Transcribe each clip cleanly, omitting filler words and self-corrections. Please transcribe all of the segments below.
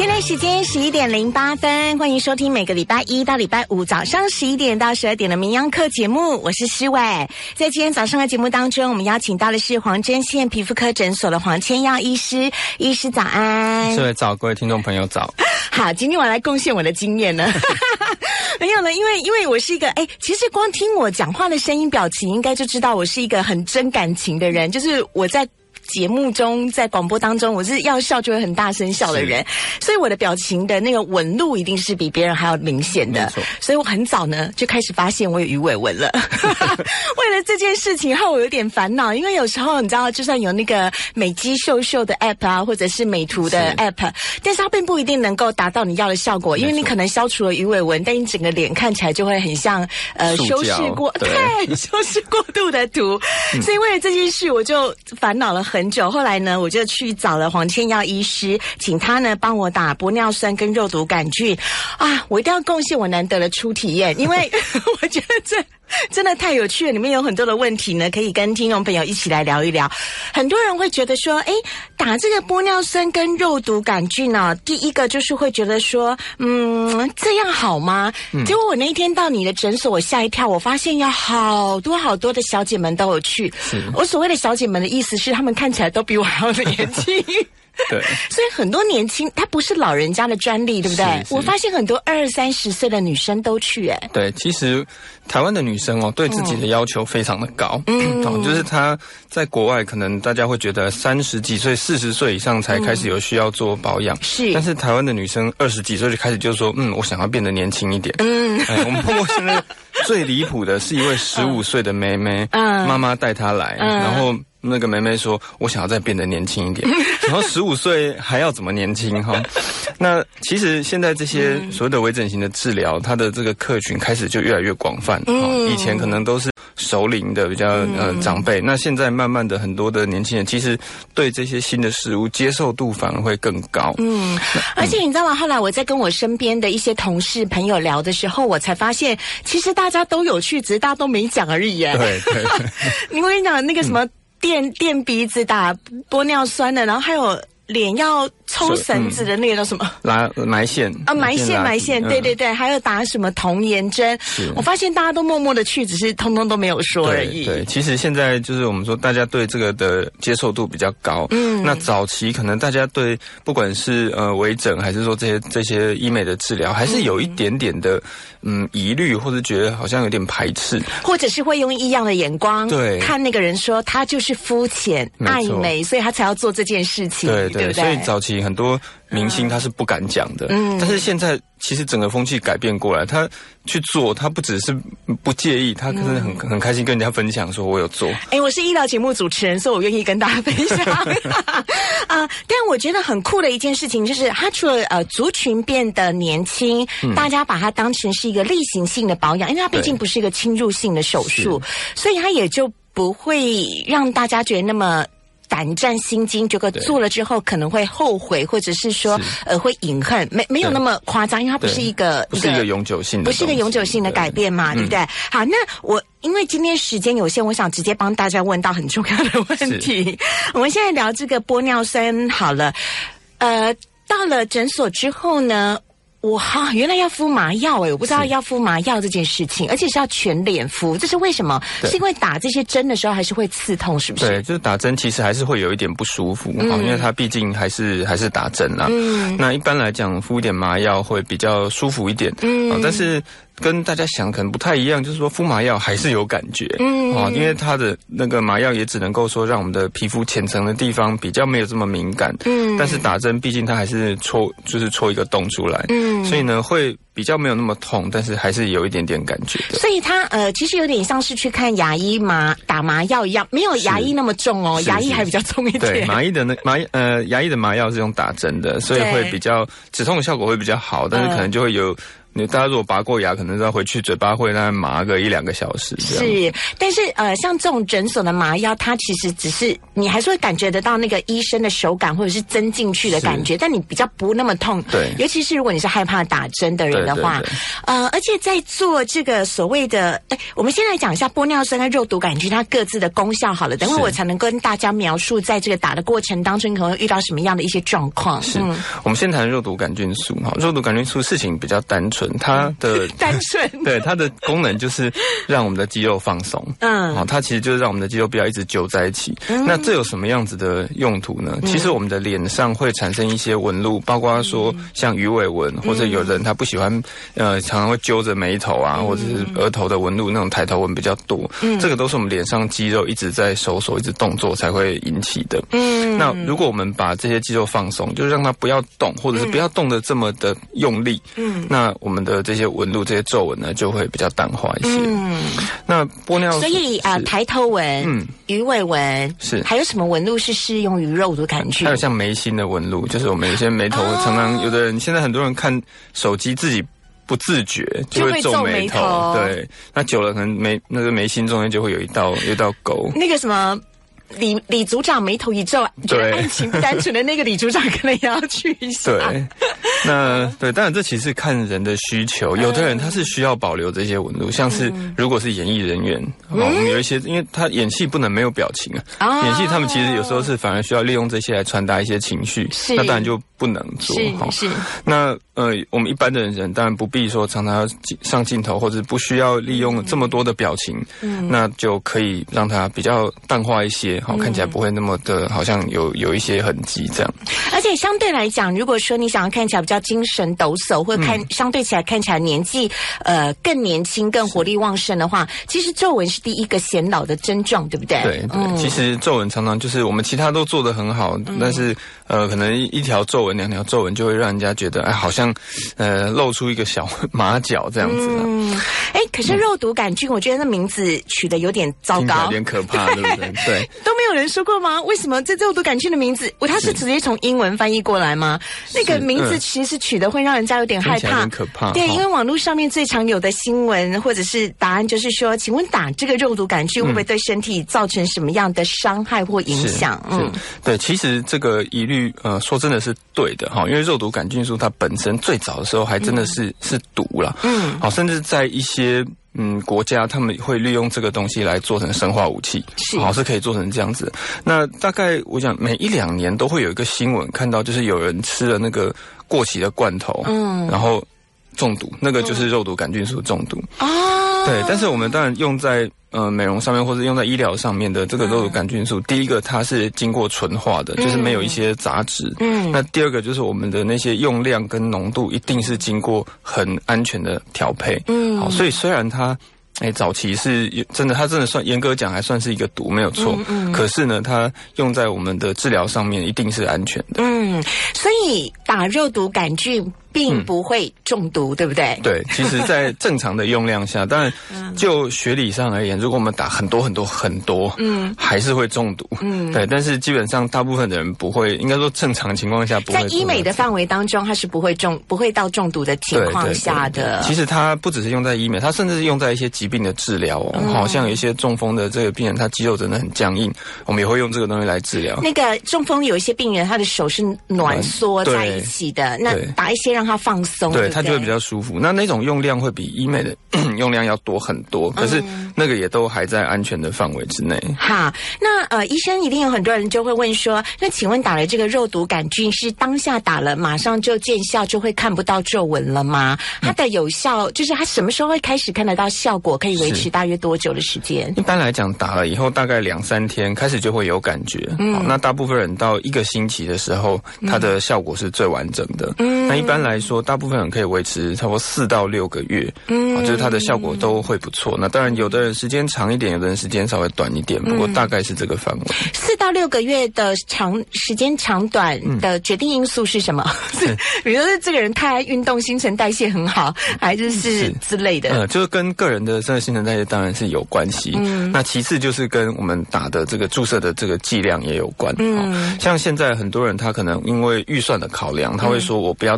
现在时间11:08，欢迎收听每个礼拜一到礼拜五早上11点到12点的名央课节目，我是诗伟。在今天早上的节目当中，我们邀请到的是黄针线皮肤科诊所的黄千耀医师，医师早安。 诗伟早，各位听众朋友早。 好，今天我来贡献我的经验呢。没有呢，因为我是一个其实光听我讲话的声音表情，应该就知道我是一个很真感情的人，就是我在节目中，在广播当中，我是要笑就会很大声笑的人，所以我的表情的那个纹路一定是比别人还要明显的。所以我很早呢就开始发现我有鱼尾纹了。为了这件事情后，我有点烦恼，因为有时候你知道，就算有那个美肌秀秀的 app 啊，或者是美图的 app， 但是它并不一定能够达到你要的效果，因为你可能消除了鱼尾纹，但你整个脸看起来就会很像修饰过，对，修饰过度的图。所以为了这件事，我就烦恼了很久。后来呢，我就去找了黄千耀医师，请他呢帮我打玻尿酸跟肉毒杆菌啊！我一定要贡献我难得的初体验，因为我觉得这真的太有趣了，里面有很多的问题呢，可以跟听众朋友一起来聊一聊。很多人会觉得说，打这个玻尿酸跟肉毒杆菌啊，第一个就是会觉得说，这样好吗？结果我那一天到你的诊所，我吓一跳，我发现有好多好多的小姐们都有去。我所谓的小姐们的意思是，她们看起来都比我还要年轻。 对， 所以很多年轻，它不是老人家的专利，对不对？我发现很多20、30岁的女生都去。 对，其实台湾的女生对自己的要求非常的高，就是她在国外可能大家会觉得30几岁、40岁以上才开始有需要做保养，但是台湾的女生20几岁就开始就说，我想要变得年轻一点。我们碰过现在最离谱的是一位15岁的妹妹，妈妈带她来，然后那个妹妹说，我想要再变得年轻一点。然后15岁还要怎么年轻哈？那其实现在这些所谓的微整形的治疗，它的这个客群开始就越来越广泛。以前可能都是熟龄的比较长辈，那现在慢慢的很多的年轻人其实对这些新的事物接受度反而会更高。 而且你知道吗？后来我在跟我身边的一些同事朋友聊的时候，我才发现其实大家都有去，只是大家都没讲而已。 对。 你跟你讲那个什么垫鼻子打玻尿酸的，然后还有脸要抽绳子的那个叫什么？ 埋线啊， 埋线，对，还有打什么童颜针。我发现大家都默默的去，只是通通都没有说而已。 对，其实现在就是我们说大家对这个的接受度比较高。那早期可能大家对不管是微整还是说这些医美的治疗，还是有一点点的疑虑，或者觉得好像有点排斥， 或者是会用异样的眼光看那个人，说他就是肤浅爱美，所以他才要做这件事情。对不对？ 所以早期很多明星他是不敢讲的，但是现在其实整个风气改变过来，他去做，他不只是不介意，他可是很开心跟人家分享说我有做。 我是医疗节目主持人，所以我愿意跟大家分享。但我觉得很酷的一件事情就是，它除了族群变得年轻，大家把它当成是一个例行性的保养，因为它毕竟不是一个侵入性的手术，所以它也就不会让大家觉得那么胆战心惊，这个做了之后可能会后悔，或者是说会隐恨，没有那么夸张，因为它不是一个永久性的， 不是一个永久性的改变嘛，对不对？好，那因为今天时间有限，我想直接帮大家问到很重要的问题。我们现在聊这个玻尿酸好了，到了诊所之后呢，原来要敷麻药我不知道要敷麻药这件事情，而且是要全脸敷，这是为什么？是因为打这些针的时候还是会刺痛，是不是？ 对，就是打针其实还是会有一点不舒服，因为它毕竟还是打针啦。那一般来讲敷一点麻药会比较舒服一点，但是跟大家想可能不太一样，就是说敷麻药还是有感觉，因为它的那个麻药也只能够说让我们的皮肤浅层的地方比较没有这么敏感，但是打针毕竟它还是戳一个洞出来，所以呢会比较没有那么痛，但是还是有一点点感觉的。 所以它其实有点像是去看牙医打麻药一样，没有牙医那么重哦，牙医还比较重一点。 对，牙医的麻药是用打针的，所以会比较止痛的效果会比较好，但是可能就会有大家如果拔过牙，可能要回去嘴巴会那麻个1-2个小时。 是，但是像这种诊所的麻药，它其实只是你还是会感觉得到那个医生的手感或者是针进去的感觉，但你比较不那么痛。 对， 尤其是如果你是害怕打针的人的话，而且在做这个所谓的，我们先来讲一下玻尿酸跟肉毒杆菌它各自的功效好了，等会我才能跟大家描述在这个打的过程当中，你可能会遇到什么样的一些状况。 是，我们先谈肉毒杆菌素。肉毒杆菌素事情比较单纯，它的单纯， 对，它的功能就是让我们的肌肉放松。它其实就是让我们的肌肉不要一直揪在一起。那这有什么样子的用途呢？其实我们的脸上会产生一些纹路，包括说像鱼尾纹，或者有人他不喜欢常常会揪着眉头啊，或者是额头的纹路那种抬头纹比较多。这个都是我们脸上肌肉一直在收缩、一直动作才会引起的。那如果我们把这些肌肉放松，就是让它不要动，或者是不要动得这么的用力，那我们的这些纹路、这些皱纹呢，就会比较淡化一些。那玻尿， 所以抬头纹、鱼尾纹是， 还有什么纹路是适用于肉毒杆菌？ 还有像眉心的纹路，就是我们有些眉头常常有的人，现在很多人看手机自己不自觉就会皱眉头，对，那久了可能那个眉心中间就会有一道沟。那个什么李组长眉头一皱，觉得案情不单纯的那个李组长可能也要去一下。 对，对，当然这其实看人的需求，有的人他是需要保留这些纹路，像是如果是演艺人员，我们有一些，因为他演戏不能没有表情啊，演戏他们其实有时候是反而需要利用这些来传达一些情绪，那当然就不能做。 是。 那我们一般的人当然不必说常常要上镜头，或者不需要利用这么多的表情，那就可以让它比较淡化一些，看起来不会那么的好像有一些痕迹这样。 而且相对来讲，如果说你想要看起来比较精神抖擞，或者相对起来看起来年纪更年轻、更活力旺盛的话，其实皱纹是第一个显老的症状，对不对？ 对，其实皱纹常常就是我们其他都做得很好，但是可能一条皱纹、2条皱纹就会让人家觉得好像露出一个小马脚这样子。 可是肉毒杆菌，我觉得那名字取得有点糟糕， 有点可怕，对不对？对， 都没有人说过吗？为什么这肉毒杆菌的名字，它是直接从英文翻译过来吗？那个名字其实取得会让人家有点害怕， 有点可怕。 对，因为网络上面最常有的新闻或者是答案就是说，请问打这个肉毒杆菌会不会对身体造成什么样的伤害或影响？ 对，其实这个疑虑说真的是对的哈，因为肉毒杆菌素它本身最早的时候还真的是毒啦，甚至在一些国家他们会利用这个东西来做成生化武器，是可以做成这样子。那大概我想每1-2年都会有一个新闻看到，就是有人吃了那个过期的罐头，然后中毒，那个就是肉毒杆菌素中毒。对，但是我们当然用在美容上面或者用在医疗上面的这个肉毒杆菌素，第一个它是经过纯化的，就是没有一些杂质。那第二个就是我们的那些用量跟浓度一定是经过很安全的调配。好，所以虽然它早期是真的，它真的算严格讲还算是一个毒，没有错。可是呢，它用在我们的治疗上面一定是安全的。 所以打肉毒杆菌并不会中毒，对不对？ 对，其实在正常的用量下，当然就学理上而言，如果我们打很多，还是会中毒。对，但是基本上大部分的人不会，应该说正常情况下不会。 在医美的范围当中，它是不会到中毒的情况下的。 对，其实它不只是用在医美，它甚至是用在一些疾病的治疗好像有一些中风的这个病人，他肌肉真的很僵硬，我们也会用这个东西来治疗。 那个中风有一些病人，他的手是暖缩在一起的，那打一些让他放松， 对，它就会比较舒服。那种用量会比医美的用量要多很多，可是那个也都还在安全的范围之内。 好，那医生一定有很多人就会问说，那请问打了这个肉毒杆菌是当下打了马上就见效，就会看不到皱纹了吗？它的有效就是它什么时候会开始看得到效果？可以维持大约多久的时间？一般来讲，打了以后大概2-3天开始就会有感觉。好，那大部分人到1个星期的时候，它的效果是最完整的。那一般来说，大部分人可以维持差不多4到6个月。就是它的效果都会不错。那当然，有的人时间长一点，有的人时间稍微短一点，不过大概是这个范围。 4到6个月的时间长短的决定因素是什么？比如说这个人太爱运动，新陈代谢很好，还是之类的？ 就是跟个人的这个新陈代谢当然是有关系。那其次就是跟我们打的这个注射的这个剂量也有关。像现在很多人他可能因为预算的考量，他会说我不要打太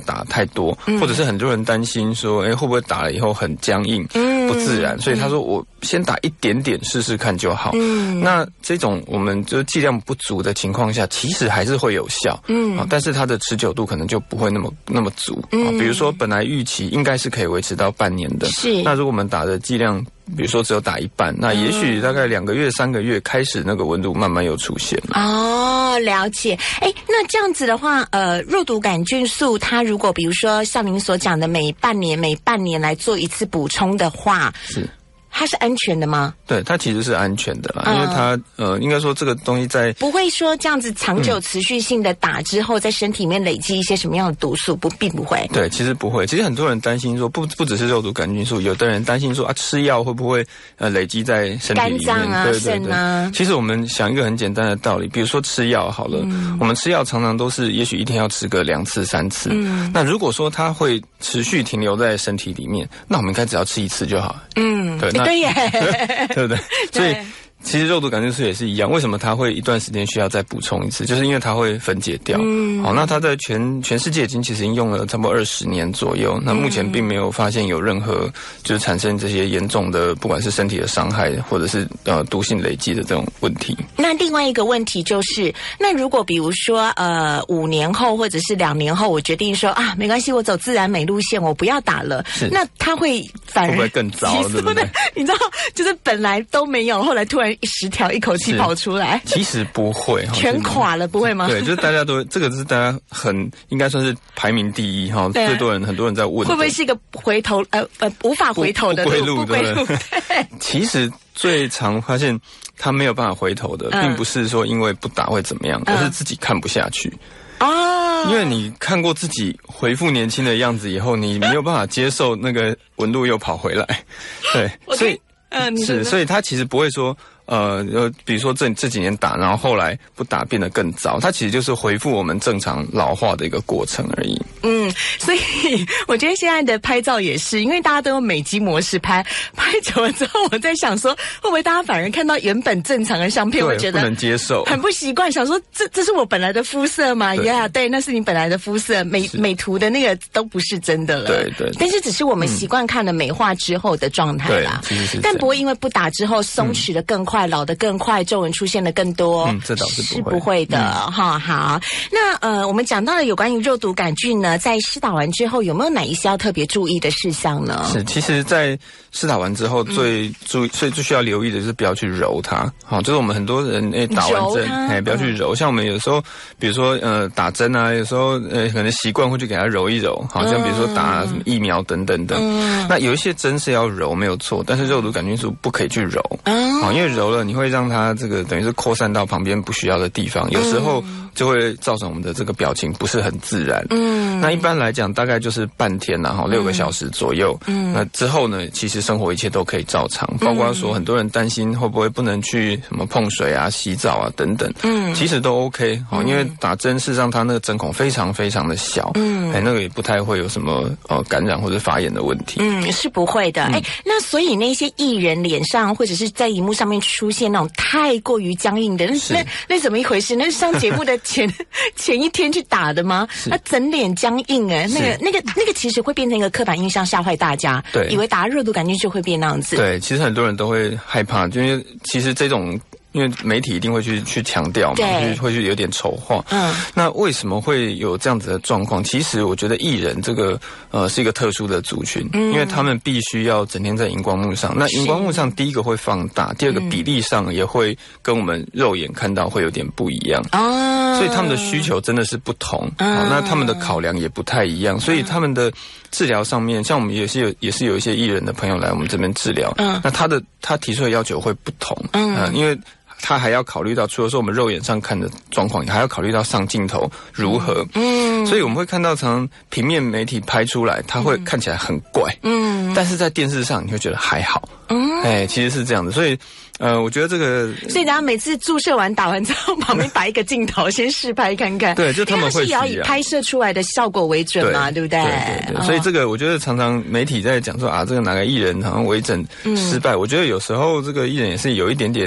太多，或者是很多人担心说，会不会打了以后很僵硬，不自然，所以他说我先打一点点试试看就好。那这种我们就剂量不足的情况下，其实还是会有效，但是它的持久度可能就不会那么足。比如说本来预期应该是可以维持到半年的，那如果我们打的剂量，比如说只有打一半，那也许大概2个月、3个月开始那个温度慢慢有出现了。 哦，了解。那这样子的话，肉毒杆菌素它如果比如说像您所讲的每半年来做一次补充的话，它是安全的吗？ 对，它其实是安全的啦，因为它应该说这个东西在不会说这样子长久持续性的打之后，在身体里面累积一些什么样的毒素，并不会。 对，其实不会。其实很多人担心说，不只是肉毒杆菌素，有的人担心说吃药会不会累积在身体里面， 肝脏啊、肾啊。 其实我们想一个很简单的道理，比如说吃药好了，我们吃药常常都是也许一天要吃个2次、3次。那如果说它会持续停留在身体里面，那我们应该只要吃1次就好。 对耶， 对不对？所以其实肉毒杆菌素也是一样，为什么它会一段时间需要再补充一次？就是因为它会分解掉。好，那它在全世界其实已经用了差不多20年左右，那目前并没有发现有任何就是产生这些严重的，不管是身体的伤害或者是毒性累积的这种问题。 那另外一个问题就是，那如果比如说5年后或者是2年后，我决定说没关系，我走自然美路线，我不要打了，那它会反而会不会更糟？对不对？ 你知道，就是本来都没有，后来突然10条一口气跑出来， 其实不会， 全垮了，不会吗？ 对，就是大家都这个是大家应该算是排名第一哈，最多人很多人在问， 会不会是一个回头无法回头的不归路？对，其实最常发现他没有办法回头的，并不是说因为不打会怎么样，而是自己看不下去。因为你看过自己恢复年轻的样子以后，你没有办法接受那个纹路又跑回来，对，所以所以他其实不会说比如说这几年打，然后后来不打变得更糟，它其实就是恢复我们正常老化的一个过程而已。 所以我觉得现在的拍照也是，因为大家都用美肌模式拍久了之后，我在想说，会不会大家反而看到原本正常的相片，会觉得不能接受， 很不习惯，想说这是我本来的肤色吗？对，那是你本来的肤色，美图的那个都不是真的了。 对， 但是只是我们习惯看了美化之后的状态啦。 其实是但不会因为不打之后松弛的更快，老得更快，皱纹出现的更多。 这倒是不会的哈。好，那我们讲到了有关于肉毒杆菌呢，在施打完之后有没有哪一些要特别注意的事项呢？ 其实在施打完之后最需要留意的就是不要去揉它。好，就是我们很多人打完针不要去揉，像我们有时候比如说打针啊，有时候可能习惯会去给它揉一揉，好像比如说打什么疫苗等等等。那有一些针是要揉没有错，但是肉毒杆菌素不可以去揉。好，因为揉了你会让它这个等于是扩散到旁边不需要的地方，有时候就会造成我们的这个表情不是很自然。那一般来讲大概就是半天啦，6个小时左右。那之后呢，其实生活一切都可以照常，包括说很多人担心会不会不能去什么碰水啊、洗澡啊等等。其实都 OK。因为打针事实上它那个针孔非常非常的小。那个也不太会有什么感染或者发炎的问题。 是不会的。那所以那些艺人脸上或者是在荧幕上面出现那种太过于僵硬的，那怎么一回事？那是上节目的前一天去打的吗？那整脸僵硬那个其实会变成一个刻板印象，吓坏大家。对，以为打肉毒杆菌就会变那样子。 对，其实很多人都会害怕，因为其实这种。因为媒体一定会去强调嘛，会去有点丑化。那为什么会有这样子的状况？其实我觉得艺人这个是一个特殊的族群，因为他们必须要整天在荧光幕上。那荧光幕上第一个会放大，第二个比例上也会跟我们肉眼看到会有点不一样。所以他们的需求真的是不同。那他们的考量也不太一样，所以他们的治疗上面，像我们也是有一些艺人的朋友来我们这边治疗。那他提出的要求会不同。因为他还要考虑到，除了说我们肉眼上看的状况，还要考虑到上镜头如何。所以我们会看到常平面媒体拍出来，它会看起来很怪。但是在电视上你会觉得还好。其实是这样的。所以我觉得这个， 所以大家每次注射完打完之后，旁边摆一个镜头，先试拍看看。 对，就他们会也要以拍摄出来的效果为准嘛，对不对？ 对。所以这个我觉得常常媒体在讲说这个哪个艺人好像微整失败，我觉得有时候这个艺人也是有一点点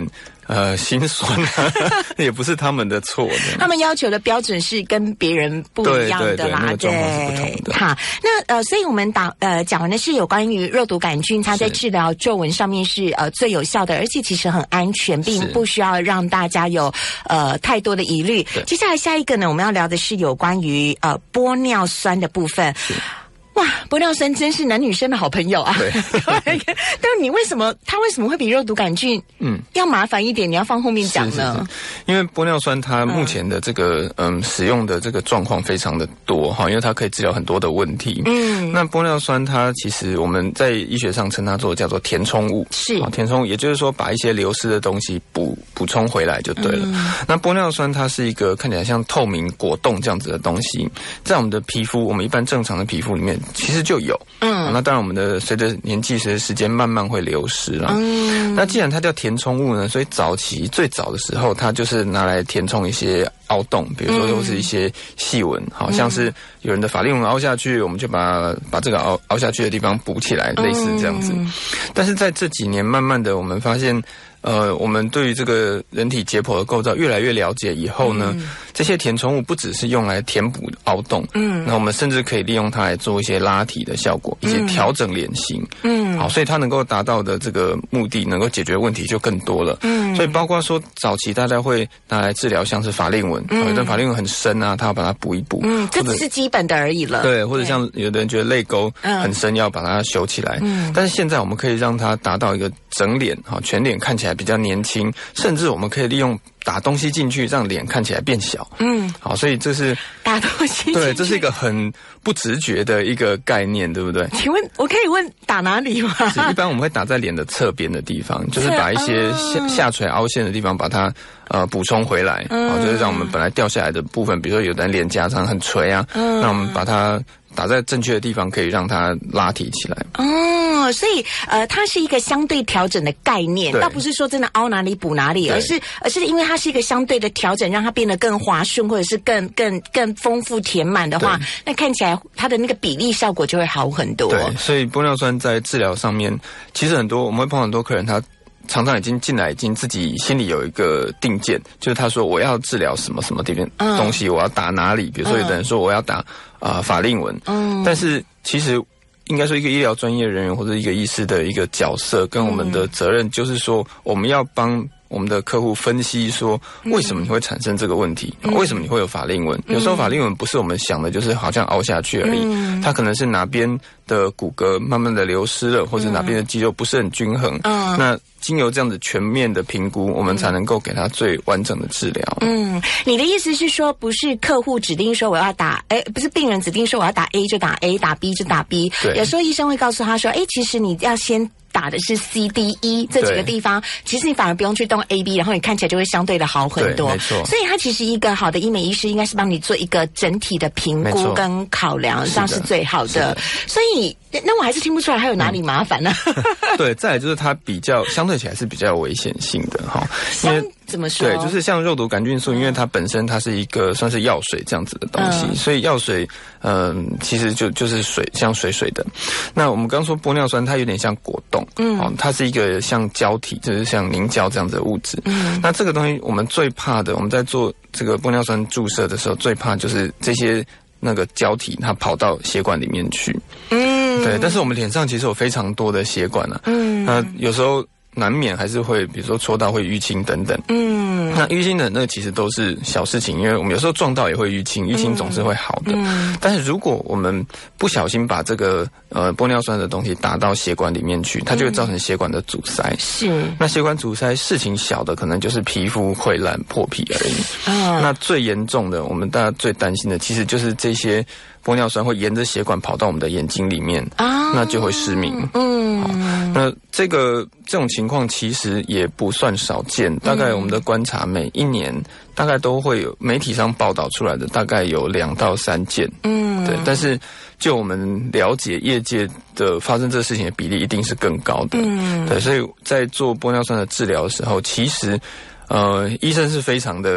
心酸啊，也不是他们的错。 他们要求的标准是跟别人不一样的啦， 对，那个状况是不同的。 好，那所以我们讲完的是有关于肉毒杆菌，它在治疗皱纹上面是最有效的，而且其实很安全，并不需要让大家有太多的疑虑。接下来下一个呢，我们要聊的是有关于玻尿酸的部分。哇，玻尿酸真是男女生的好朋友啊！ 对， 但是它为什么会比肉毒杆菌要麻烦一点？你要放后面讲呢？ 因为玻尿酸它目前的这个使用的这个状况非常的多哈，因为它可以治疗很多的问题。那玻尿酸它其实我们在医学上称它做叫做填充物，是填充物，也就是说把一些流失的东西补充回来就对了。那玻尿酸它是一个看起来像透明果冻这样子的东西，在我们的皮肤，我们一般正常的皮肤里面其实就有，那当然我们的随着年纪随着时间慢慢会流失了。那既然它叫填充物呢，所以最早的时候，它就是拿来填充一些凹洞，比如说都是一些细纹，好像是有人的法令纹凹下去，我们就把这个凹下去的地方补起来，类似这样子。但是在这几年，慢慢的我们发现。我们对于这个人体解剖的构造越来越了解以后呢，这些填充物不只是用来填补凹洞，那我们甚至可以利用它来做一些拉提的效果，一些调整脸型，好，所以它能够达到的这个目的，能够解决问题就更多了，所以包括说早期大家会拿来治疗像是法令纹，有的法令纹很深啊，他要把它补一补， 这只是基本的而已了， 对，或者像有的人觉得泪沟很深，要把它修起来，但是现在我们可以让它达到一个整脸，全脸看起来比较年轻，甚至我们可以利用打东西进去，让脸看起来变小。好，所以这是打东西进去， 对，这是一个很不直觉的一个概念，对不对？ 请问我可以问打哪里吗？ 一般我们会打在脸的侧边的地方，就是把一些下垂凹陷的地方把它补充回来，好，就是让我们本来掉下来的部分，比如说有的人脸颊常很垂啊，那我们把它打在正确的地方，可以让它拉提起来。 所以它是一个相对调整的概念，倒不是说真的凹哪里补哪里，而是因为它是一个相对的调整，让它变得更滑顺，或者是更丰富填满的话，那看起来它的那个比例效果就会好很多。 对，所以玻尿酸在治疗上面，其实我们会碰到很多客人，他常常已经进来，已经自己心里有一个定见，就是他说我要治疗什么什么东西，我要打哪里，比如说有的人说我要打法令纹，但是其实应该说一个医疗专业人员或者一个医师的一个角色跟我们的责任，就是说我们要帮我们的客户分析说为什么你会产生这个问题，为什么你会有法令纹。有时候法令纹不是我们想的就是好像凹下去而已，它可能是哪边的骨骼慢慢的流失了，或者哪边的肌肉不是很均衡，那经由这样子全面的评估，我们才能够给他最完整的治疗。 你的意思是说，不是客户指定说我要打，不是病人指定说我要打 A 就打 A， 打 B 就打 B。有时候医生会告诉他说，其实你要先打的是 C、D、E 这几个地方，其实你反而不用去动 A、B， 然后你看起来就会相对的好很多。 没错。 所以它其实一个好的医美医师应该是帮你做一个整体的评估跟考量，这样是最好的。所以那我还是听不出来还有哪里麻烦呢？ 对，再来就是它比较相对起来是比较有危险性的哈，因为怎么说？ 对，就是像肉毒杆菌素，因为它本身它是一个算是药水这样子的东西，所以药水其实就是水，像水的。那我们刚说玻尿酸，它有点像果冻，它是一个像胶体，就是像凝胶这样子的物质。那这个东西我们最怕的，我们在做这个玻尿酸注射的时候，最怕就是这些那个胶体它跑到血管里面去。对，但是我们脸上其实有非常多的血管啊，那有时候难免还是会，比如说戳到会淤青等等。那淤青的那其实都是小事情，因为我们有时候撞到也会淤青，淤青总是会好的。但是如果我们不小心把这个玻尿酸的东西打到血管里面去，它就会造成血管的阻塞。是。那血管阻塞事情小的可能就是皮肤溃烂破皮而已。那最严重的，我们大家最担心的，其实就是这些玻尿酸会沿着血管跑到我们的眼睛里面，那就会失明。好，那这种情况其实也不算少见，大概我们的观察每一年大概都会有媒体上报道出来的，大概有2到3件。对，但是就我们了解业界的发生这个事情的比例一定是更高的。对，所以在做玻尿酸的治疗的时候，其实医生是非常的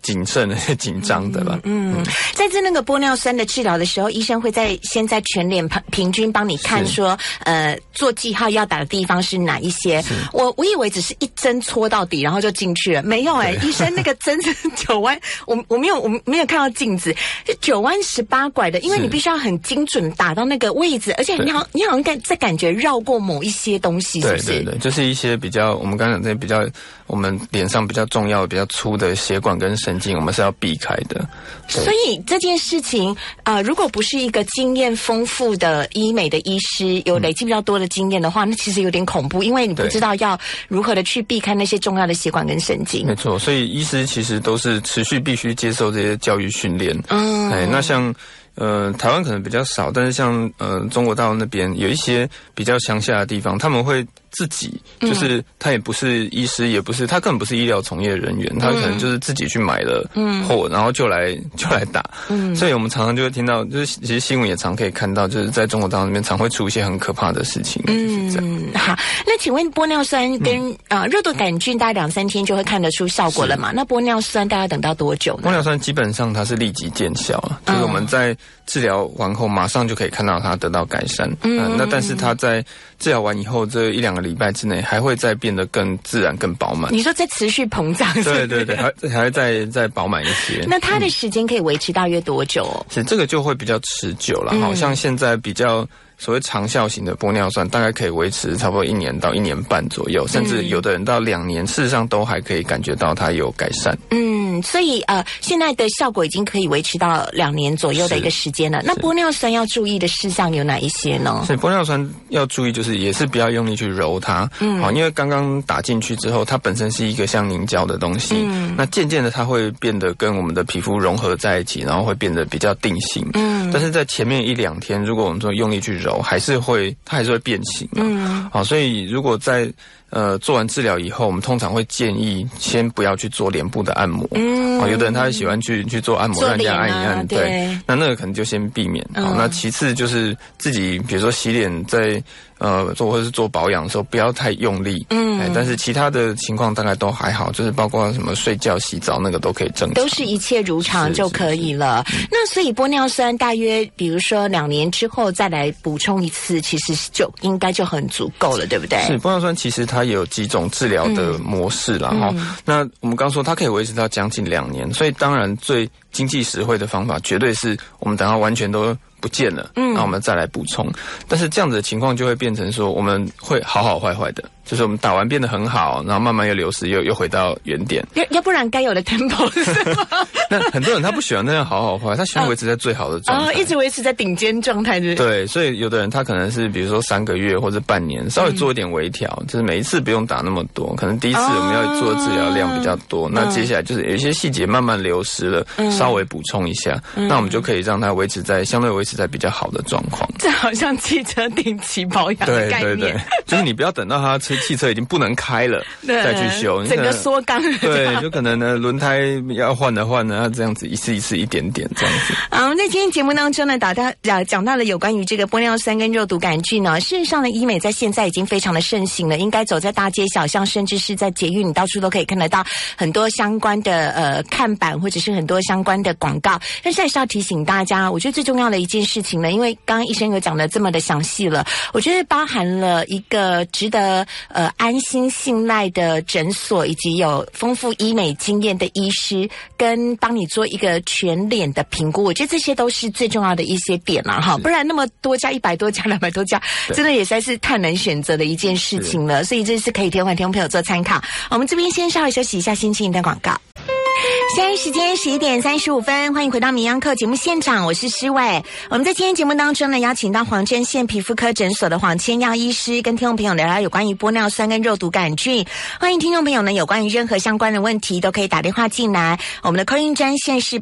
谨慎的、紧张的吧。 在这那个玻尿酸的治疗的时候，医生会先在全脸平均帮你看说，做记号要打的地方是哪一些。我以为只是一针戳到底，然后就进去了，没有医生那个针是9弯，我没有看到镜子，是9弯18拐的，因为你必须要很精准打到那个位置，而且你好像在感觉绕过某一些东西，是不是？ 对，就是一些比较我们刚刚讲这些比较我们脸上比较重要、比较粗的血管跟神经，我们是要避开的。 所以这件事情，如果不是一个经验丰富的医美的医师，有累积比较多的经验的话，那其实有点恐怖，因为你不知道要如何的去避开那些重要的血管跟神经。 没错，所以医师其实都是持续必须接受这些教育训练。那像台湾可能比较少，但是像中国大陆那边有一些比较乡下的地方，他们会自己就是他也不是医师，也不是他根本不是医疗从业人员，他可能就是自己去买了货，然后就来打。所以我们常常就会听到，就是其实新闻也常可以看到，就是在中国大陆那边常会出一些很可怕的事情。 好，那请问玻尿酸跟肉毒杆菌大概2-3天就会看得出效果了嘛？那玻尿酸大概等到多久呢？ 玻尿酸基本上它是立即见效，就是我们在治疗完后马上就可以看到它得到改善。那但是它在治疗完以后这1-2个礼拜之内还会再变得更自然、更饱满。 你说在持续膨胀是不是？ 对，还会再饱满一些。 那它的时间可以维持大约多久？ 是这个就会比较持久了。好像现在比较所谓长效型的玻尿酸，大概可以维持差不多1年到1年半左右，甚至有的人到2年，事实上都还可以感觉到它有改善。 所以现在的效果已经可以维持到2年左右的一个时间了。那玻尿酸要注意的事项有哪一些呢？ 所以玻尿酸要注意，就是也是不要用力去揉它。因为刚刚打进去之后，它本身是一个像凝胶的东西，那渐渐的它会变得跟我们的皮肤融合在一起，然后会变得比较定型。但是在前面1-2天，如果我们说用力去揉，它还是会变形。所以如果在做完治疗以后，我们通常会建议先不要去做脸部的按摩。有的人他喜欢去做按摩，让人家按一按。对，那个可能就先避免。那其次就是自己，比如说洗脸在或者是做保养的时候，不要太用力。但是其他的情况大概都还好，就是包括什么睡觉、洗澡那个都可以正常， 都是一切如常就可以了。那所以玻尿酸大约比如说2年之后再来补充一次，其实就应该就很足够了，对不对？ 是，玻尿酸其实它也有几种治疗的模式啦。那我们刚说它可以维持到将近2年，所以当然最经济实惠的方法绝对是我们等它完全都不见了，那我们再来补充。但是这样子的情况就会变成说，我们会好好坏坏的，就是我们打完变得很好，然后慢慢又流失，又回到原点。 要不然该有的 tempo 是吗？ 那很多人他不喜欢那样好好坏，他喜欢维持在最好的状态， 一直维持在顶尖状态。 对，所以有的人他可能是比如说3个月或者半年，稍微做一点微调，就是每一次不用打那么多，可能第一次我们要做的治疗量比较多，那接下来就是有一些细节慢慢流失了，稍微补充一下，那我们就可以让它相对维持在比较好的状况。 这好像汽车定期保养的概念。 对，就是你不要等到它汽车已经不能开了再去修， 整个缩缸。 对，就可能呢轮胎要换的，那这样子一次一点点这样子。 我们在今天节目当中呢，讲到了有关于这个玻尿酸跟肉毒杆菌呢，事实上的医美在现在已经非常的盛行了，应该走在大街小巷，甚至是在捷运，你到处都可以看得到很多相关的看板或者是很多相关的广告。但是还是要提醒大家，我觉得最重要的一件事情呢，因为刚刚医生有讲的这么的详细了，我觉得包含了一个值得安心信赖的诊所，以及有丰富医美经验的医师，跟帮你做一个全脸的评估，我觉得这些都是最重要的一些点啦，哈，不然那么多家100多家200多家，真的也实在是太难选择的一件事情了，所以这是可以提供听众朋友做参考。我们这边先稍微休息一下，先进一段广告。现在时间11点35分，欢迎回到名医课节目现场，我是诗伟。我们在今天节目当中呢，邀请到黄针线皮肤科诊所的黄千耀医师，跟听众朋友聊聊有关于玻尿酸跟肉毒杆菌。欢迎听众朋友呢，有关于任何相关的问题都可以打电话进来，我们的 call in 专线是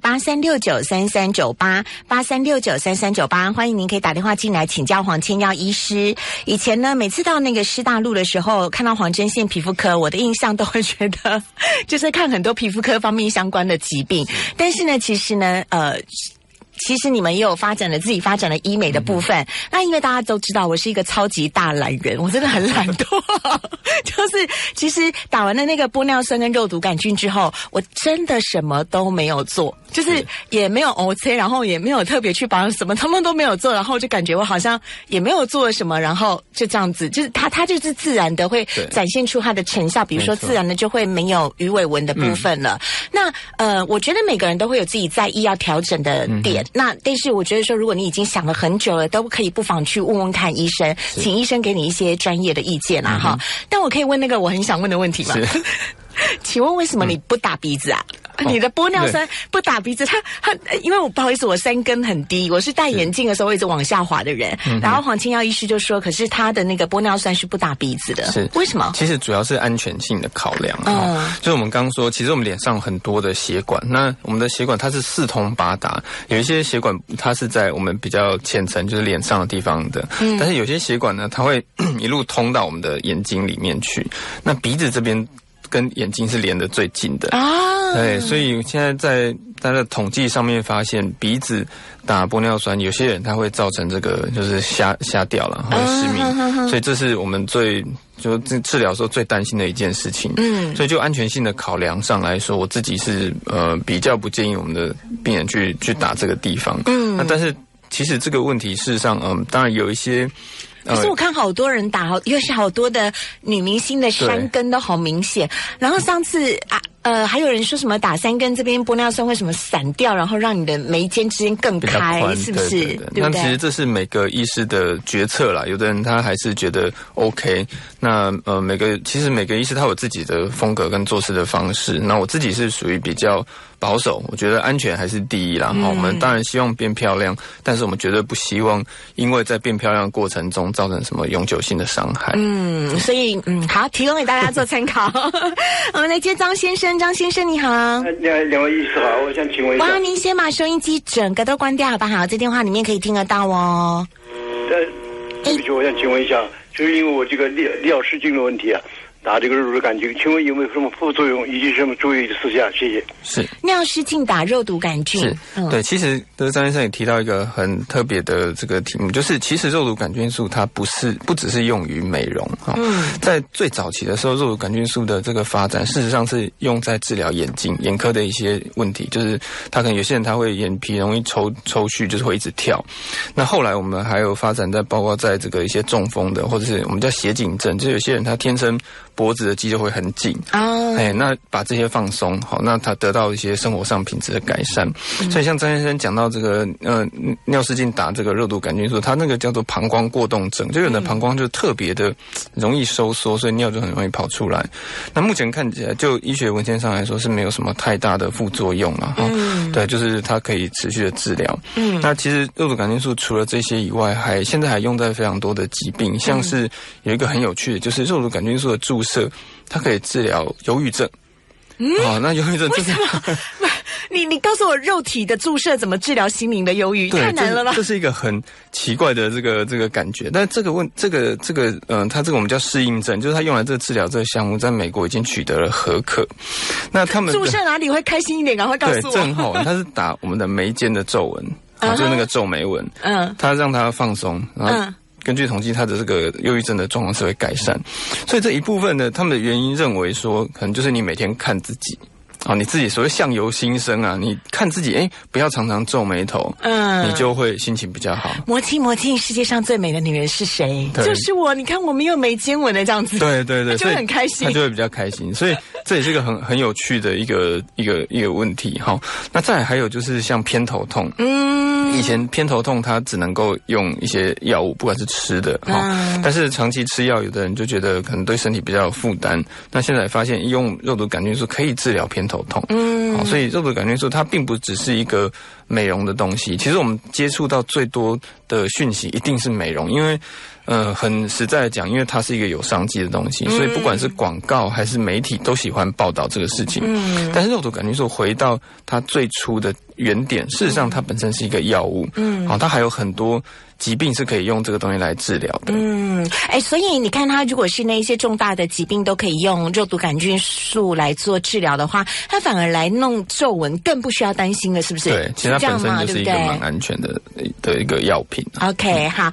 83693398 83693398，欢迎您可以打电话进来请教黄千耀医师。以前呢，每次到那个师大路的时候，看到黄针线皮肤科，我的印象都会觉得就是看很多皮肤科方面相关的疾病，但是呢，其实呢， 其实你们也有自己发展了医美的部分。那因为大家都知道我是一个超级大懒人，我真的很懒惰，就是其实打完了那个玻尿酸跟肉毒杆菌之后，我真的什么都没有做，就是也没有 OC， 然后也没有特别去保养，什么他们都没有做，然后就感觉我好像也没有做什么，然后就这样子，就是它就是自然的会展现出它的成效，比如说自然的就会没有鱼尾纹的部分了。那我觉得每个人都会有自己在意要调整的点，那但是我觉得说，如果你已经想了很久了，都可以不妨去问问看医生，请医生给你一些专业的意见啦哈。但我可以问那个我很想问的问题吗？请问为什么你不打鼻子啊？你的玻尿酸不打鼻子，它因为我不好意思，我3根很低，我是戴眼镜的时候一直往下滑的人。然后黄清耀医师就说，可是他的那个玻尿酸是不打鼻子的，是为什么？ 其实主要是安全性的考量。就是我们刚刚说，其实我们脸上很多的血管，那我们的血管它是四通八达，有一些血管它是在我们比较浅层，就是脸上的地方的，但是有些血管呢，它会一路通到我们的眼睛里面去。那鼻子这边跟眼睛是连得最近的啊，对，所以现在在它的统计上面发现，鼻子打玻尿酸，有些人他会造成这个就是瞎掉了，或者失明，所以这是我们就治疗的时候最担心的一件事情。所以就安全性的考量上来说，我自己是比较不建议我们的病人去打这个地方。那但是其实这个问题事实上，当然有一些。 可是我看好多人打，尤其好多的女明星的山根都好明显。然后上次还有人说什么打3根这边玻尿酸会什么散掉，然后让你的眉间之间更开，是不是？对不对？ 那其实这是每个医师的决策啦，有的人他还是觉得 OK。那其实每个医师他有自己的风格跟做事的方式。那我自己是属于比较保守，我觉得安全还是第一啦。我们当然希望变漂亮，但是我们绝对不希望因为在变漂亮的过程中造成什么永久性的伤害。 所以好，提供给大家做参考。我们来接张先生。张先生你好。 两位医师好，我想请问一下。 您先把收音机整个都关掉好不好？在电话里面可以听得到哦。 对不起，我想请问一下，就是因为我这个尿失禁的问题啊，打这个肉毒杆菌，请问有没有什么副作用，以及什么注意的事项？谢谢。 是尿失禁打肉毒杆菌， 是对。其实张先生也提到一个很特别的这个题目，就是其实肉毒杆菌素它不只是用于美容在最早期的时候，肉毒杆菌素的这个发展，事实上是用在治疗眼科的一些问题，就是他可能有些人他会眼皮容易抽搐，就是会一直跳。那后来我们还有发展在包括在这个一些中风的，或者是我们叫斜颈症，就是有些人他天生脖子的肌肉会很紧那把这些放松，好，那他得到一些生活上品质的改善。所以像张先生讲到这个尿失禁打这个肉毒杆菌素，他那个叫做膀胱过动症，就有的膀胱就特别的容易收缩，所以尿就很容易跑出来。那目前看起来，就医学文献上来说是没有什么太大的副作用了对，就是它可以持续的治疗。那其实肉毒杆菌素除了这些以外，现在还用在非常多的疾病，像是有一个很有趣的，就是肉毒杆菌素的注射，它可以治疗忧郁症。那忧郁症为什么？你告诉我，肉体的注射怎么治疗心灵的忧郁？太难了吧？ 这是一个很奇怪的这个感觉。但它这个我们叫适应症，就是它用来这个治疗这个项目，在美国已经取得了核可。那他们注射哪里会开心一点？赶快告诉我。 对，正好它是打我们的眉间的皱纹，就是那个皱眉纹。它让它放松，然后根据统计，他的这个忧郁症的状况是会改善，所以这一部分呢，他们的原因认为说，可能就是你每天看自己，你自己所谓相由心生啊，你看自己，不要常常皱眉头，你就会心情比较好。 魔镜，世界上最美的女人是谁？就是我，你看我没有眉间纹的这样子， 对， 就会很开心， 他就会比较开心，所以这也是一个很有趣的一个问题哈。那再来还有就是像偏头痛，以前偏头痛它只能够用一些药物，不管是吃的但是长期吃药，有的人就觉得可能对身体比较有负担。那现在发现用肉毒杆菌素可以治疗偏头痛，所以肉毒杆菌素它并不只是一个美容的东西。其实我们接触到最多的讯息一定是美容，因为很实在的讲，因为它是一个有商机的东西，所以不管是广告还是媒体都喜欢报道这个事情。但是肉毒杆菌素回到它最初的原点，事实上它本身是一个药物，它还有很多疾病是可以用这个东西来治疗的。 所以你看他如果是那些重大的疾病都可以用肉毒杆菌素来做治疗的话，他反而来弄皱纹更不需要担心了，是不是？ 对，其实它本身就是一个蛮安全的一个药品。 OK， 好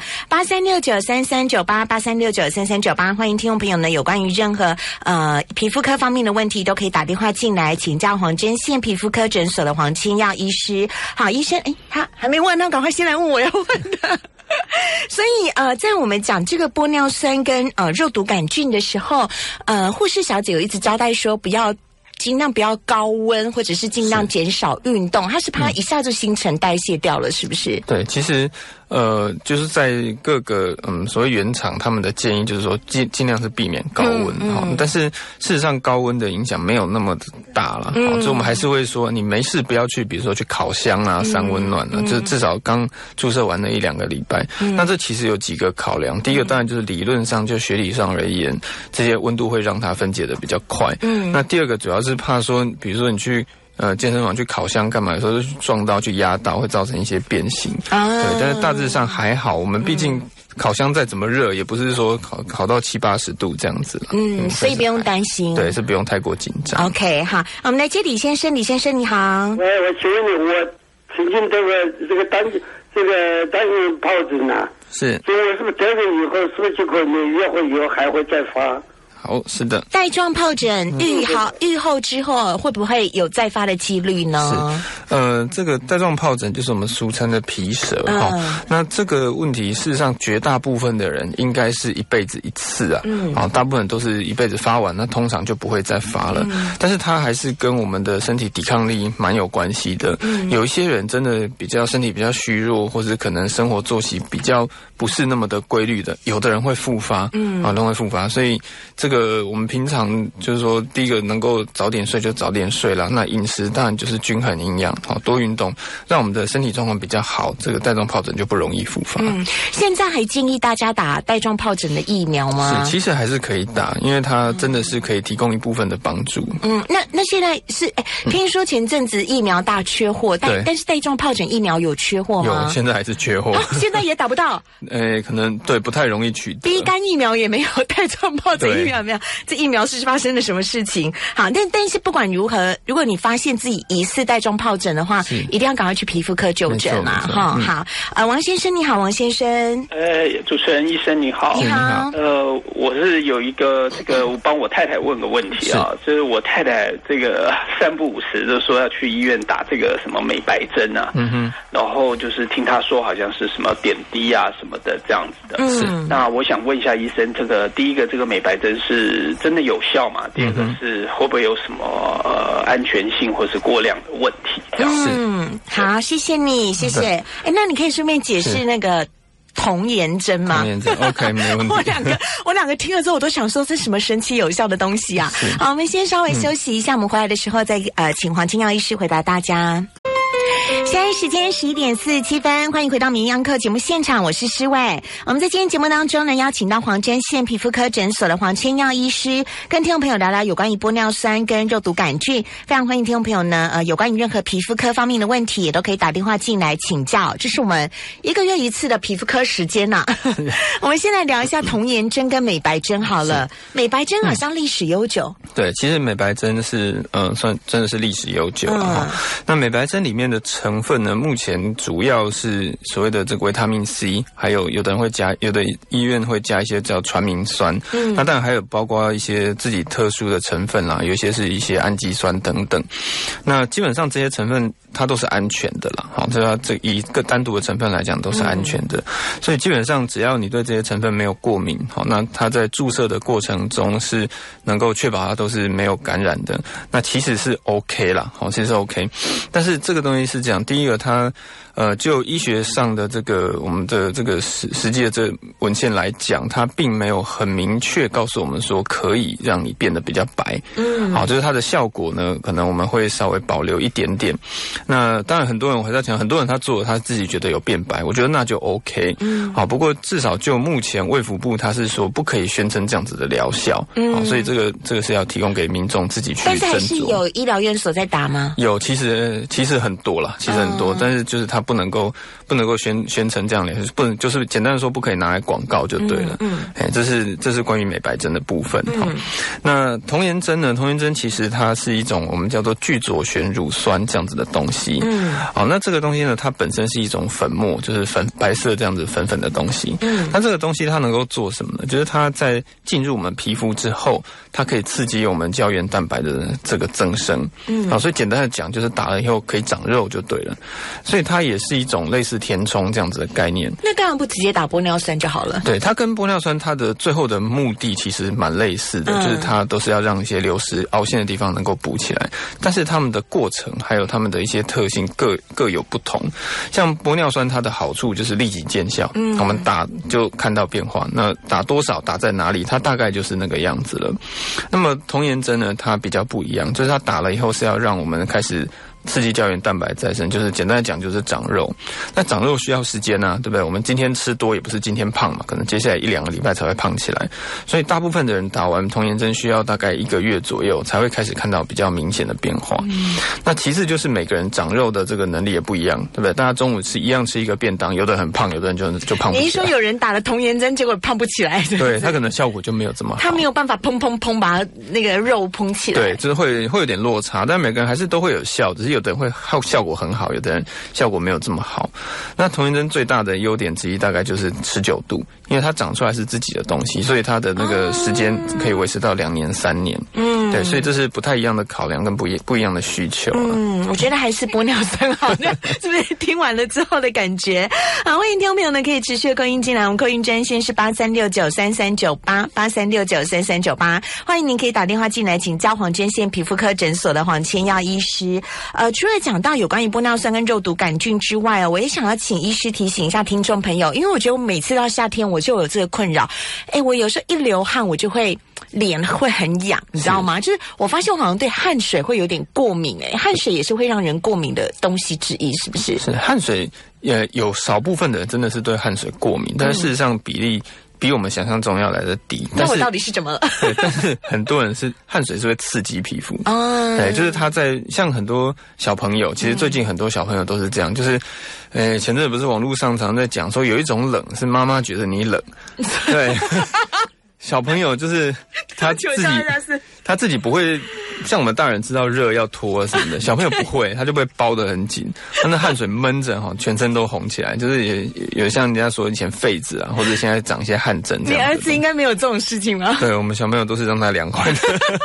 ，8369339883693398，欢迎听众朋友呢有关于任何皮肤科方面的问题都可以打电话进来请教黄针线皮肤科诊所的黄千耀医师。好，医生，他还没问，那赶快先来问我要问的。所以在我们讲这个玻尿酸跟肉毒杆菌的时候，护士小姐有一直交代说尽量不要高温，或者是尽量减少运动，它是怕一下就新陈代谢掉了，是不是？ 对，其实就是在各个所谓原厂他们的建议就是说尽量是避免高温但是事实上高温的影响没有那么大了，所以我们还是会说你没事不要去比如说去烤箱啊三温暖啊，就至少刚注射完那1-2个礼拜。那这其实有几个考量，第一个当然就是理论上就学理上而言，这些温度会让它分解的比较快。那第二个主要是怕说比如说你去健身房去烤箱干嘛？有时候就撞到、去压到，会造成一些变形。对，但是大致上还好。我们毕竟烤箱再怎么热，也不是说烤到70-80度这样子了。 所以不用担心。 对，是不用太过紧张。 OK， 好，我们来接李先生。李先生你好。 喂，我请问你，我曾经这个单元疱疹啊， 是， 所以我是不是得了以后，是不是就可以每月或以后还会再发？ 好，是的。 带状疱疹愈后之后，会不会有再发的几率呢？ 是，这个带状疱疹就是我们俗称的皮蛇那这个问题，事实上绝大部分的人应该是一辈子一次啊。大部分都是一辈子发完，那通常就不会再发了。但是它还是跟我们的身体抵抗力蛮有关系的。有一些人真的身体比较虚弱，或者可能生活作息比较不是那么的规律的，有的人会复发，都会复发。所以这个我们平常就是说，第一个能够早点睡就早点睡啦。那饮食当然就是均衡营养，多运动，让我们的身体状况比较好，这个带状疱疹就不容易复发。 现在还建议大家打带状疱疹的疫苗吗？ 是，其实还是可以打，因为它真的是可以提供一部分的帮助。 那现在是听说前阵子疫苗大缺货，但是带状疱疹疫苗有缺货吗？ 有，现在还是缺货。 现在也打不到。 可能对不太容易取得。 B 肝疫苗也没有，带状疱疹疫苗没有，这疫苗是发生了什么事情？好，但是不管如何，如果你发现自己疑似带状疱疹的话，一定要赶快去皮肤科就诊嘛。好，王先生你好，王先生。 主持人医生你好。 你好。 我是有一个我帮我太太问个问题啊，就是我太太这个3不5时就说要去医院打这个什么美白针啊，然后就是听他说好像是什么点滴啊什么的这样子的。那我想问一下医生，这个第一个这个美白针是真的有效吗？第二个是会不会有什么安全性或是过量的问题？ 好，谢谢你，谢谢。那你可以顺便解释那个童颜针吗？ 童颜针 OK 没问题。 我两个听了之后，我都想说这是什么神奇有效的东西啊？好，我们先稍微休息一下，我们回来的时候再请黄清耀医师回答大家。现在时间11:47，欢迎回到名医央客节目现场，我是诗伟。我们在今天节目当中呢，邀请到黄针线皮肤科诊所的黄千耀医师，跟听众朋友聊聊有关于玻尿酸跟肉毒杆菌。非常欢迎听众朋友呢，有关于任何皮肤科方面的问题，也都可以打电话进来请教。这是我们1个月1次的皮肤科时间呐。我们先来聊一下童颜针跟美白针好了。美白针好像历史悠久。 对，其实美白针是算真的是历史悠久了。那美白针里面的成分呢，目前主要是所谓的这个维他命 C， 还有的人会加，有的医院会加一些叫传明酸。那当然还有包括一些自己特殊的成分啦，有一些是一些氨基酸等等。那基本上这些成分它都是安全的啦。好，这以一个单独的成分来讲都是安全的。所以基本上只要你对这些成分没有过敏，好，那它在注射的过程中是能够确保它都是没有感染的。那其实是 OK 啦，好，其实是 OK。但是这个东西是这样，第一个它就医学上的这个我们的这个实际的这文献来讲，它并没有很明确告诉我们说可以让你变得比较白。好，就是它的效果呢，可能我们会稍微保留一点点。那当然很多人我还在讲，很多人他做了他自己觉得有变白，我觉得那就 OK。好，不过至少就目前卫福部他是说不可以宣称这样子的疗效。好，所以这个是要提供给民众自己去斟酌。 但是还是有医疗院所在打吗？ 有，其实很多啦，其实很多，但是就是它不能够宣称这样的，不能就是简单的说不可以拿来广告就对了。这是关于美白针的部分。那童颜针呢？童颜针其实它是一种我们叫做聚左旋乳酸这样子的东西。那这个东西呢，它本身是一种粉末，就是白色这样子粉粉的东西。那这个东西它能够做什么呢？就是它在进入我们皮肤之后，它可以刺激我们胶原蛋白的这个增生。所以简单的讲，就是打了以后可以长肉就对了。所以它也是一种类似填充这样子的概念。 那当然不直接打玻尿酸就好了。 对，它跟玻尿酸它的最后的目的其实蛮类似的，就是它都是要让一些流失凹陷的地方能够补起来，但是它们的过程还有它们的一些特性各有不同。像玻尿酸它的好处就是立即见效，我们打就看到变化，那打多少打在哪里，它大概就是那个样子了。那么童颜针呢，它比较不一样，就是它打了以后是要让我们开始刺激胶原蛋白再生，就是简单的讲就是长肉。那长肉需要时间啊，对不对？我们今天吃多也不是今天胖嘛，可能接下来1-2个礼拜才会胖起来。所以大部分的人打完童颜针需要大概1个月左右才会开始看到比较明显的变化。那其次就是每个人长肉的这个能力也不一样，对不对？大家中午一样吃一个便当，有的人很胖，有的人就胖不起来。 你说有人打了童颜针结果胖不起来， 对，他可能效果就没有这么好， 他没有办法砰把那个肉膨起来。 对，就是会有点落差，但每个人还是都会有效，只是有的人会效果很好，有的人效果没有这么好。那童颜针最大的优点之一大概就是持久度，因为它长出来是自己的东西，所以它的那个时间可以维持到2年3年。对，所以这是不太一样的考量跟不一样的需求。 我觉得还是玻尿酸好，是不是听完了之后的感觉？好，欢迎听众朋友呢可以持续的扣音进来，我们扣音专线是83693398，83693398，欢迎您可以打电话进来，请教黄针线皮肤科诊所的黄千耀医师。除了讲到有关于玻尿酸跟肉毒杆菌之外我也想要请医师提醒一下听众朋友，因为我觉得我每次到夏天我就有这个困扰，我有时候一流汗我就会脸会很痒，你知道吗？就是我发现我好像对汗水会有点过敏，汗水也是会让人过敏的东西之一，是不是？ 是，汗水也有少部分的人真的是对汗水过敏，但是事实上比例比我们想象中要来的低。 那我到底是怎么了？ 对，但是很多人是汗水是会刺激皮肤。对，就是他在像很多小朋友，其实最近很多小朋友都是这样，就是前阵子不是网络上常在讲说有一种冷是妈妈觉得你冷，对。小朋友就是他自己不会像我们大人知道热要脱什么的，小朋友不会，他就被包得很紧，他那汗水闷着全身都红起来，就是也有像人家說以前痱子啊，或者现在长一些汗疹这样。 你儿子应该没有这种事情吗？ 对，我们小朋友都是让他凉快的。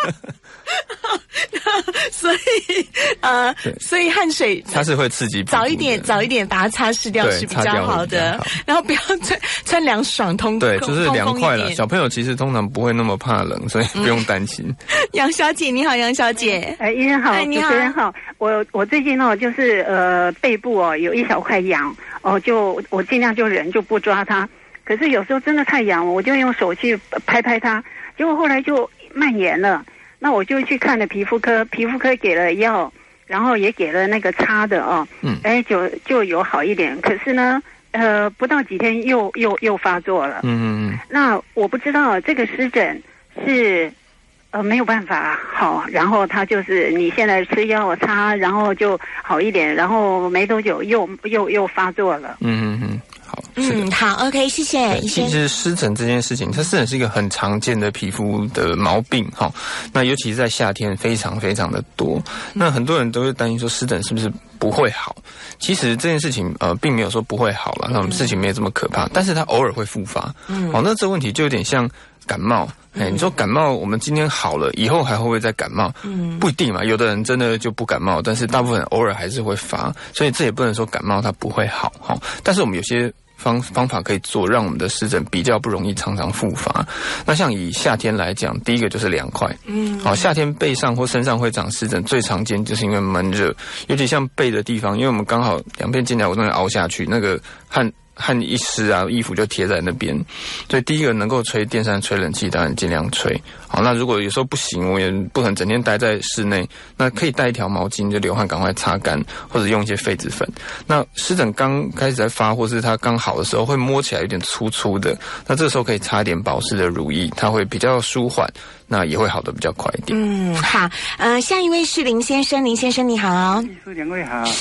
所以汗水它是会刺激皮肤的， 早一点把它擦拭掉是比较好的，然后不要穿凉爽对，就是凉快了。小朋友其实通常不会那么怕冷，所以不用担心。 杨小姐你好，杨小姐。 医生好，主持人好。我最近就是背部有一小块痒就我尽量就忍就不抓它，可是有时候真的太痒，我就用手去拍它，结果后来就蔓延了。那我就去看了皮肤科给了药，然后也给了那个擦的就有好一点。可是呢，不到几天又发作了。那我不知道这个湿疹是没有办法好，然后它就是你现在吃药擦，然后就好一点，然后没多久又发作了。 好 ，OK， 谢谢。 其实湿疹这件事情，它湿疹是一个很常见的皮肤的毛病那尤其是在夏天非常非常的多。那很多人都会担心说湿疹是不是不会好？其实这件事情并没有说不会好了，那我们事情没有这么可怕，但是它偶尔会复发。那这个问题就有点像感冒。你说感冒我们今天好了，以后还会不会再感冒？不一定嘛，有的人真的就不感冒，但是大部分人偶尔还是会发，所以这也不能说感冒它不会好。但是我们有些方法可以做，让我们的湿疹比较不容易常常复发。那像以夏天来讲，第一个就是凉快。夏天背上或身上会长湿疹，最常见就是因为闷热，尤其像背的地方，因为我们刚好两片肩胛骨都能凹下去，那个汗一湿啊，衣服就贴在那边。所以第一个能够吹电扇、吹冷气，当然尽量吹。那如果有时候不行，我也不可能整天待在室内，那可以带一条毛巾，就流汗赶快擦干，或者用一些痱子粉。那湿疹刚开始在发，或是它刚好的时候，会摸起来有点粗粗的，那这个时候可以擦一点保湿的乳液，它会比较舒缓，那也会好的比较快一点。 好，下一位是林先生，林先生你好。 两位好。 是。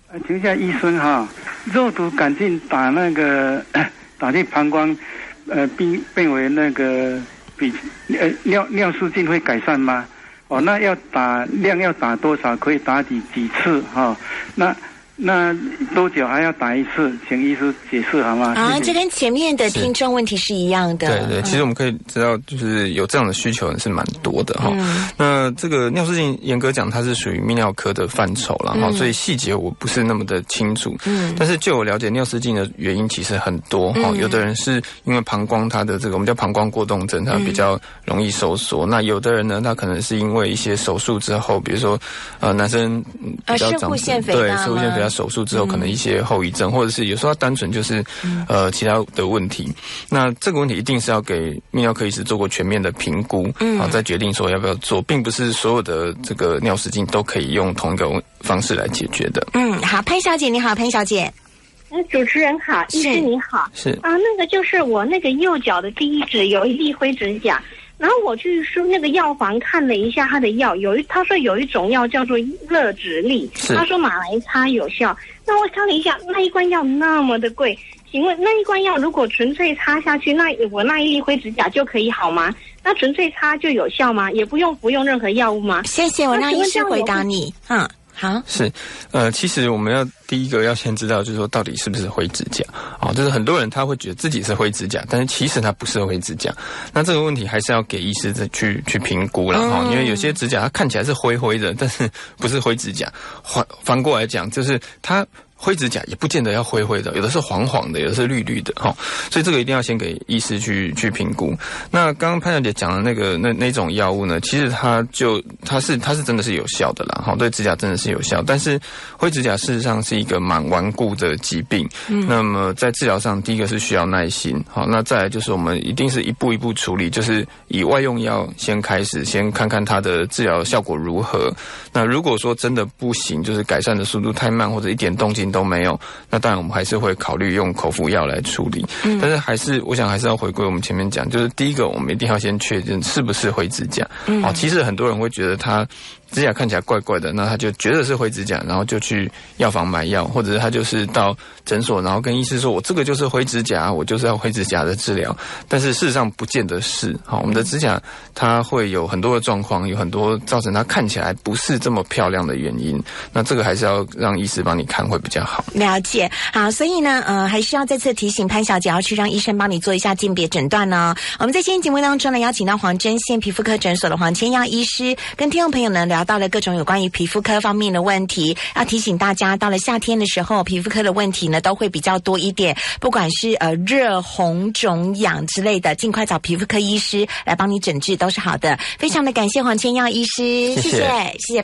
请问一下医生哈，肉毒杆菌打打进膀胱，变为那个尿失禁会改善吗？哦，那要打多少？可以打几次哈？那多久还要打一次？请医师解释好吗？ 啊，这跟前面的听众问题是一样的。 对，其实我们可以知道，就是有这样的需求人是蛮多的哈。那这个尿失禁严格讲，它是属于泌尿科的范畴啦哈，所以细节我不是那么的清楚。但是就我了解，尿失禁的原因其实很多哈。有的人是因为膀胱它的这个我们叫膀胱过动症，它比较容易收缩。那有的人呢，他可能是因为一些手术之后，比如说男生比较长对射护腺肥大手术之后可能一些后遗症，或者是有时候单纯就是其他的问题。那这个问题一定是要给泌尿科医师做过全面的评估，再决定说要不要做，并不是所有的这个尿失禁都可以用同一个方式来解决的。 好，潘小姐你好，潘小姐。 主持人好，医师你好。 是啊，那个就是我那个右脚的第一指有一粒灰指甲。然后我去那个药房看了一下他的药，他说有一种药叫做乐芷力，他说马来擦有效。那我看了一下，那一罐药那么的贵，请问那一罐药如果纯粹擦下去，那我那一粒灰指甲就可以好吗？那纯粹擦就有效吗？也不用服用任何药物吗？ 谢谢，我让医师回答你。好， 是，其实我们要第一个要先知道，就是说到底是不是灰指甲就是很多人他会觉得自己是灰指甲，但是其实他不是灰指甲。那这个问题还是要给医师去评估啦因为有些指甲它看起来是灰灰的，但是不是灰指甲。反过来讲，就是它灰指甲也不见得要灰灰的，有的是黄黄的，有的是绿绿的所以这个一定要先给医师去评估。那刚刚潘小姐讲的那种药物呢，其实它是真的是有效的啦对指甲真的是有效。但是灰指甲事实上是一个蛮顽固的疾病，那么在治疗上第一个是需要耐心那再来就是我们一定是一步一步处理，就是以外用药先开始，先看看它的治疗效果如何。那如果说真的不行，就是改善的速度太慢或者一点动静都没有，那当然我们还是会考虑用口服药来处理。但是我想还是要回归我们前面讲，就是第一个我们一定要先确认是不是灰指甲。其实很多人会觉得他指甲看起来怪怪的，那他就觉得是灰指甲，然后就去药房买药，或者是他就是到诊所，然后跟医师说我这个就是灰指甲，我就是要灰指甲的治疗。但是事实上不见得是我们的指甲它会有很多的状况，有很多造成它看起来不是这么漂亮的原因，那这个还是要让医师帮你看会比较好。 了解。好，所以呢还是要再次提醒潘小姐要去让医生帮你做一下鉴别诊断哦。我们在今天节目当中呢，邀请到黄针线皮肤科诊所的黄千耀医师，跟听众朋友呢聊到了各种有关于皮肤科方面的问题。要提醒大家，到了夏天的时候，皮肤科的问题呢都会比较多一点，不管是热、红、肿、痒之类的，尽快找皮肤科医师来帮你诊治都是好的。非常的感谢黄千耀医师，谢谢。